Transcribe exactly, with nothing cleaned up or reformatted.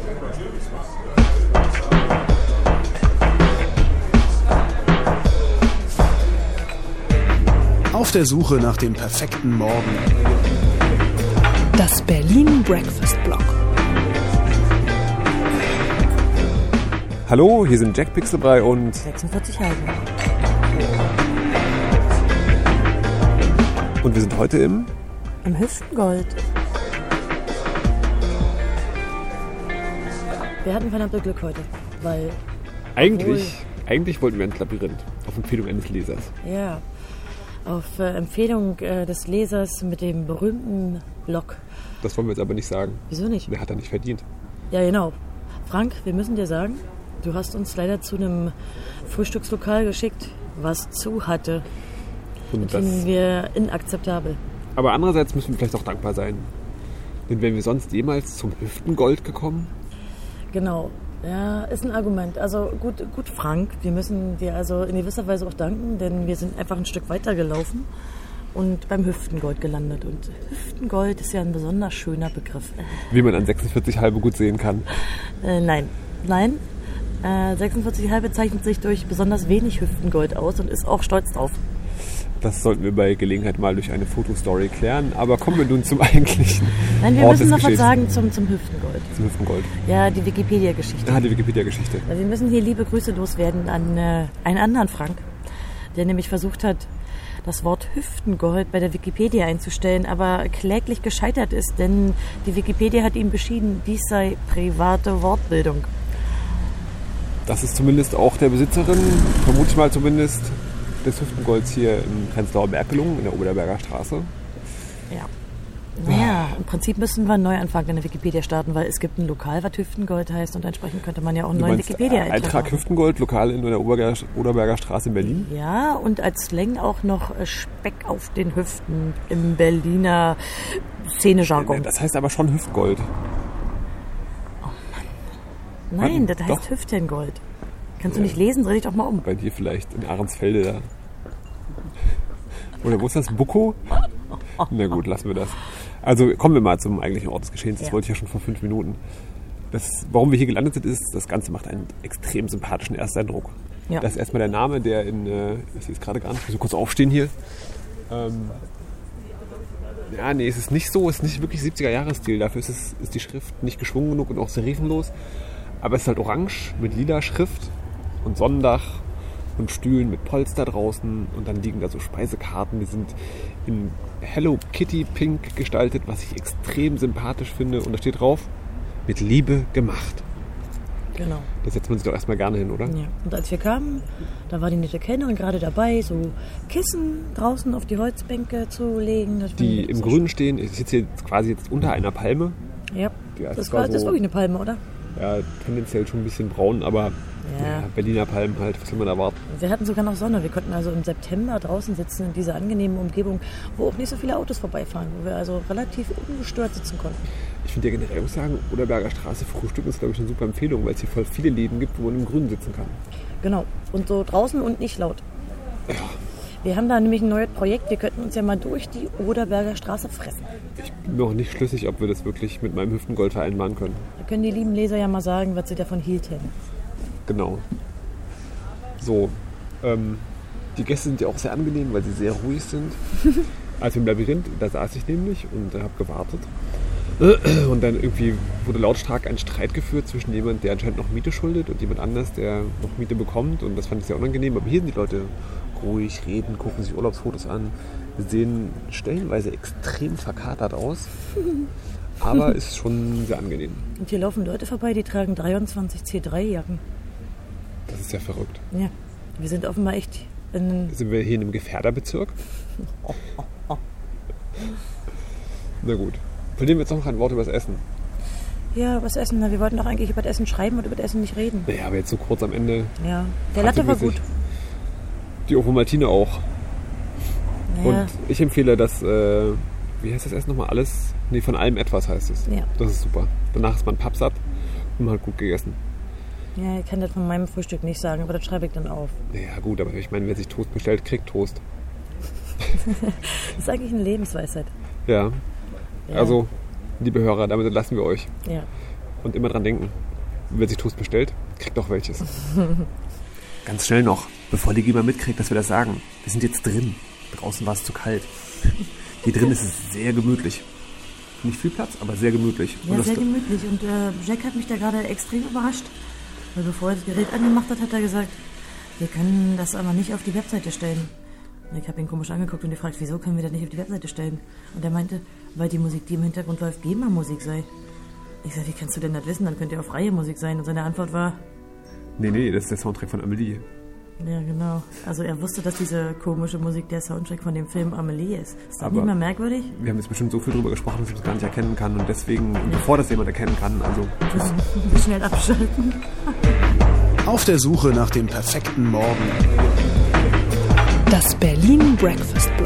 Auf der Suche nach dem perfekten Morgen. Das Berlin Breakfast Blog. Hallo, hier sind Jack Pixelbrei und sechsundvierzig halbe. Und wir sind heute im... Im Hüftengold. Wir hatten verdammt Glück heute, weil... Eigentlich, eigentlich wollten wir ins Labyrinth, auf Empfehlung eines Lesers. Ja, auf äh, Empfehlung äh, des Lesers mit dem berühmten Blog. Das wollen wir jetzt aber nicht sagen. Wieso nicht? Der hat er nicht verdient. Ja, genau. Frank, wir müssen dir sagen, du hast uns leider zu einem Frühstückslokal geschickt, was zu hatte. Und das das finden wir inakzeptabel. Aber andererseits müssen wir vielleicht auch dankbar sein. Denn wären wir sonst jemals zum Hüftengold gekommen? Genau. Ja, ist ein Argument. Also gut, gut, Frank, wir müssen dir also in gewisser Weise auch danken, denn wir sind einfach ein Stück weiter gelaufen und beim Hüftengold gelandet. Und Hüftengold ist ja ein besonders schöner Begriff. Wie man an sechsundvierzig halbe gut sehen kann. Äh, nein, nein. Äh, sechsundvierzig halbe zeichnet sich durch besonders wenig Hüftengold aus und ist auch stolz drauf. Das sollten wir bei Gelegenheit mal durch eine Fotostory klären. Aber kommen wir nun zum eigentlichen Nein, wir Ort müssen des noch was Geschehens. sagen zum, zum Hüftengold. Zum Hüftengold. Ja, die Wikipedia-Geschichte. Ah, die Wikipedia-Geschichte. Wir müssen hier liebe Grüße loswerden an äh, einen anderen Frank, der nämlich versucht hat, das Wort Hüftengold bei der Wikipedia einzustellen, aber kläglich gescheitert ist, denn die Wikipedia hat ihm beschieden, dies sei private Wortbildung. Das ist zumindest auch der Besitzerin, vermute ich mal zumindest, des Hüftengolds hier im Prenzlauer Berg gelungen, in der Oberberger Straße. Ja. Naja, im Prinzip müssen wir einen Neuanfang in der Wikipedia starten, weil es gibt ein Lokal, was Hüftengold heißt, und entsprechend könnte man ja auch einen Du neuen meinst, Wikipedia-Eintrag Eintrag machen. Hüftengold, Lokal in der Oberberger, Oberberger Straße in Berlin. Ja, und als Slang auch noch äh, Speck auf den Hüften im Berliner Szene-Jargon. Das heißt aber schon Hüftgold. Nein, das Doch. heißt Hüftengold. Kannst du Ja. nicht lesen? Dreh dich doch mal um. Bei dir vielleicht in Ahrensfelde da. Oder wo ist das? Buko? Na gut, lassen wir das. Also kommen wir mal zum eigentlichen Ort des Geschehens. Das Ja. wollte ich ja schon vor fünf Minuten. Das, warum wir hier gelandet sind, ist, das Ganze macht einen extrem sympathischen Ersteindruck. Ja. Das ist erstmal der Name, der in, äh, ich sehe es gerade gar nicht, ich muss so kurz aufstehen hier. Ähm, ja, nee, es ist nicht so, es ist nicht wirklich siebziger-Jahres-Stil. Dafür ist, es, ist die Schrift nicht geschwungen genug und auch serifenlos. Aber es ist halt orange mit lila Schrift und Sonnendach und Stühlen mit Polster draußen. Und dann liegen da so Speisekarten, die sind in Hello Kitty Pink gestaltet, was ich extrem sympathisch finde. Und da steht drauf, mit Liebe gemacht. Genau. Da setzt man sich doch erstmal gerne hin, oder? Ja. Und als wir kamen, da war die nette Kellnerin gerade dabei, so Kissen draußen auf die Holzbänke zu legen. Das Die fand ich im so Grünen stehen. Ich sitze jetzt quasi jetzt unter einer Palme. schön. Ja, Ja, das, das war, war das ist so- wirklich eine Palme, oder? Ja, tendenziell schon ein bisschen braun, aber Ja. ja, Berliner Palmen halt, was will man erwarten? Wir hatten sogar noch Sonne. Wir konnten also im September draußen sitzen in dieser angenehmen Umgebung, wo auch nicht so viele Autos vorbeifahren, wo wir also relativ ungestört sitzen konnten. Ich finde ja generell, muss ich sagen, Oberberger Straße Frühstück ist, glaube ich, eine super Empfehlung, weil es hier voll viele Läden gibt, wo man im Grünen sitzen kann. Genau. Und so draußen und nicht laut. Ja. Wir haben da nämlich ein neues Projekt. Wir könnten uns ja mal durch die Oderberger Straße fressen. Ich bin mir auch nicht schlüssig, ob wir das wirklich mit meinem Hüftengold vereinbaren können. Da können die lieben Leser ja mal sagen, was sie davon hielten. Genau. So, ähm, die Gäste sind ja auch sehr angenehm, weil sie sehr ruhig sind. Als wir im Labyrinth, da saß ich nämlich und habe gewartet. Und dann irgendwie wurde lautstark ein Streit geführt zwischen jemand, der anscheinend noch Miete schuldet, und jemand anders, der noch Miete bekommt. Und das fand ich sehr unangenehm. Aber hier sind die Leute ruhig, reden, gucken sich Urlaubsfotos an, sehen stellenweise extrem verkatert aus. Aber ist schon sehr angenehm. Und hier laufen Leute vorbei, die tragen dreiundzwanzig C drei Jacken. Das ist ja verrückt. Ja, wir sind offenbar echt in... Sind wir hier in einem Gefährderbezirk? Na gut. Verlieren wir jetzt noch ein Wort über das Essen. Ja, was essen? Na, wir wollten doch eigentlich über das Essen schreiben und über das Essen nicht reden. Naja, aber jetzt so kurz am Ende. Ja, der Latte war gut. Die Ovomaltine auch. Ja. Und ich empfehle das, äh, wie heißt das Essen nochmal? Alles? Nee, von allem etwas heißt es. Ja. Das ist super. Danach ist man pappsatt und man hat gut gegessen. Ja, ich kann das von meinem Frühstück nicht sagen, aber das schreibe ich dann auf. Naja, gut, aber ich meine, wer sich Toast bestellt, kriegt Toast. Das ist eigentlich eine Lebensweisheit. Ja. Ja. Also, liebe Hörer, damit entlassen wir euch. Ja. Und immer dran denken, wer sich Toast bestellt, kriegt auch welches. Ganz schnell noch, bevor die Geber mitkriegt, dass wir das sagen. Wir sind jetzt drin. Draußen war es zu kalt. Hier drin ist es sehr gemütlich. Nicht viel Platz, aber sehr gemütlich. Ja, und sehr gemütlich. Und äh, Jack hat mich da gerade extrem überrascht. Weil bevor er das Gerät angemacht hat, hat er gesagt, wir können das aber nicht auf die Webseite stellen. Und ich habe ihn komisch angeguckt und gefragt, wieso können wir das nicht auf die Webseite stellen? Und er meinte, weil die Musik, die im Hintergrund läuft, G E M A-Musik sei. Ich sag, wie kannst du denn das wissen? Dann könnte ja auch freie Musik sein. Und seine Antwort war... Nee, nee, das ist der Soundtrack von Amelie. Ja, genau. Also er wusste, dass diese komische Musik der Soundtrack von dem Film Amelie ist. Ist das Aber nicht mehr merkwürdig? Wir haben jetzt bestimmt so viel drüber gesprochen, dass ich das gar nicht erkennen kann. Und deswegen, und bevor das jemand erkennen kann, also tschüss. Schnell abschalten. Auf der Suche nach dem perfekten Morgen. Das Berlin Breakfast